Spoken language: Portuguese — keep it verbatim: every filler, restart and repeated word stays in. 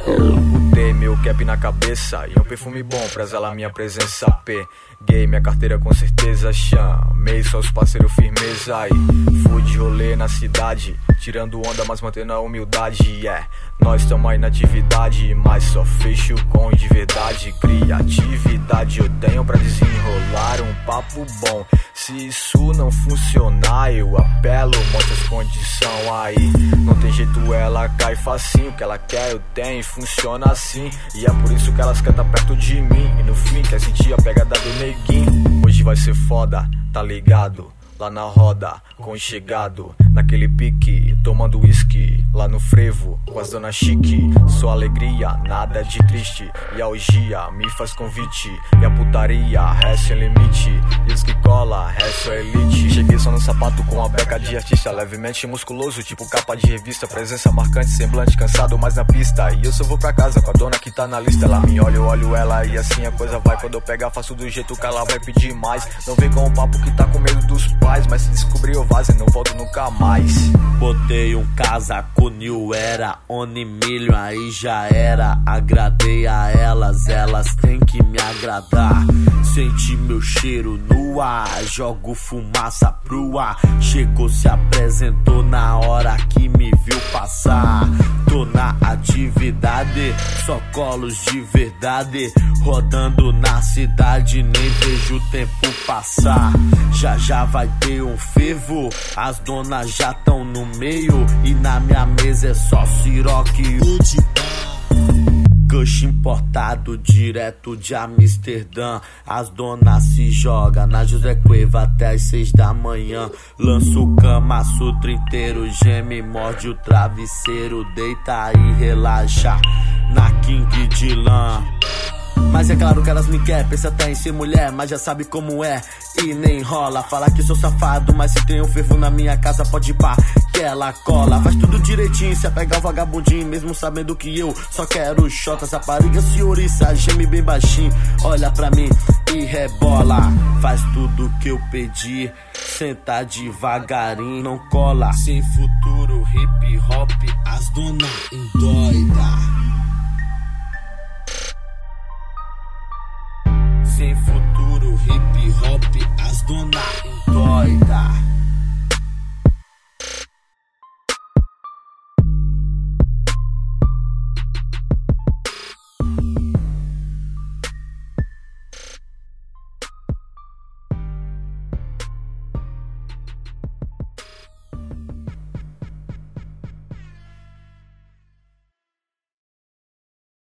Botei meu cap na cabeça e um perfume bom pra zelar minha presença. Peguei minha carteira com certeza, chamei só os parceiros firmeza. E fui de rolê na cidade, tirando onda mas mantendo a humildade. Yeah, nós tamo aí na atividade, mas só fecho com de verdade. Criatividade eu tenho pra desenrolar um papo bom. Se isso não funcionar eu apelo, mostra as condições aí. Não tem jeito, ela cai facinho, o que ela quer eu tenho, funciona assim. E é por isso que elas querem tá perto de mim, e no fim quer sentir a pegada do neguinho. Hoje vai ser foda, tá ligado? Lá na roda, com enxergado, naquele pique, tomando whisky, lá no frevo, com as dona chique. Só alegria, nada de triste, e a orgia me faz convite. E a putaria, resto sem limite, diz que cola, resto é elite. Cheguei só no sapato com a beca de artista, levemente musculoso, tipo capa de revista. Presença marcante, semblante cansado, mas na pista. E eu só vou pra casa com a dona que tá na lista. Ela me olha, eu olho ela e assim a coisa vai. Quando eu pegar, faço do jeito que ela vai pedir mais. Não vem com um papo que tá com medo dos pais, mas se descobrir eu vazo e não volto nunca mais. Botei um casaco new era, Oni milho aí já era. Agradei a elas, elas têm que me agradar. Senti meu cheiro no ar, jogo fumaça pro ar. Chegou, se apresentou na hora que me viu passar. Tô na atividade, só colos de verdade. Rodando na cidade, nem vejo o tempo passar. Já já vai ter um fervo, as donas já tão no meio. E na minha mesa é só siroque e o Kush importado direto de Amsterdã. As donas se jogam na José Cueva até as seis da manhã. Lança o Kama Sutra inteiro, geme, morde o travesseiro. Deita e relaxa na King de lã. Mas é claro que elas me querem, pensa até em ser mulher, mas já sabe como é e nem rola. Fala que sou safado, mas se tem um fervo na minha casa pode pá, que ela cola. Faz tudo direitinho, se apegar o vagabundinho, mesmo sabendo que eu só quero chotas. Rapariga senhoriça, geme bem baixinho, olha pra mim e rebola. Faz tudo que eu pedi, senta devagarinho, não cola. Sem futuro, hip hop, as dona endoida. Sem futuro